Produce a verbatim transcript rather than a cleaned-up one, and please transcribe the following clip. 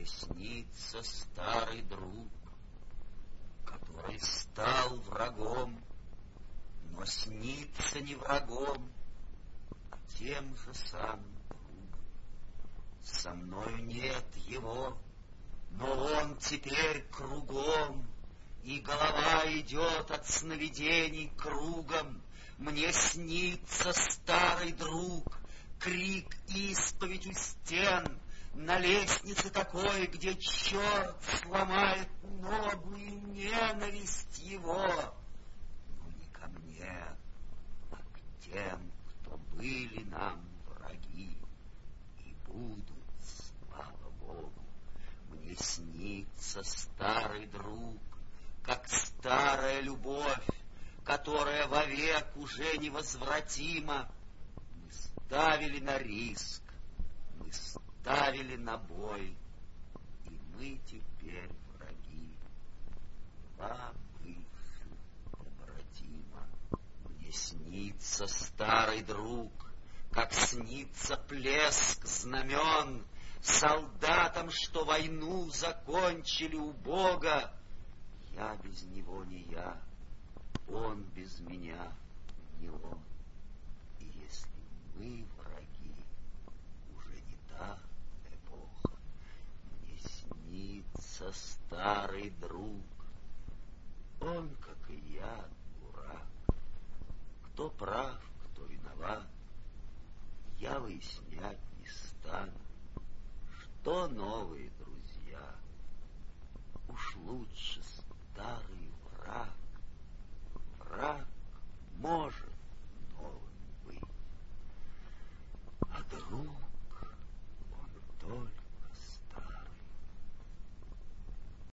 снится старый друг, который стал врагом, но снится не врагом, а тем же самым другом. Со мною нет его, но он теперь кругом, и голова идет от сновидений кругом. Мне снится старый друг, крик, исповедь у стен, на лестнице такой, где черт сломает ногу, и ненависть его. Но не ко мне, а к тем, кто были нам враги и будут, слава Богу. Мне снится старый друг, как старая любовь, которая вовек уже невозвратима. Мы ставили на риск, мы ставили на бой, и мы теперь враги. Два бывших побратима. Мне снится старый друг, как снится плеск знамен солдатам, что войну закончили у Бога. Я без него не я, он без меня не он. И если мы враги, уже не та эпоха. Мне снится старый друг, он, как и я, дурак. Кто прав, кто виноват, я выяснять не стану. Что новые друзья, уж лучше старый враг. Враг может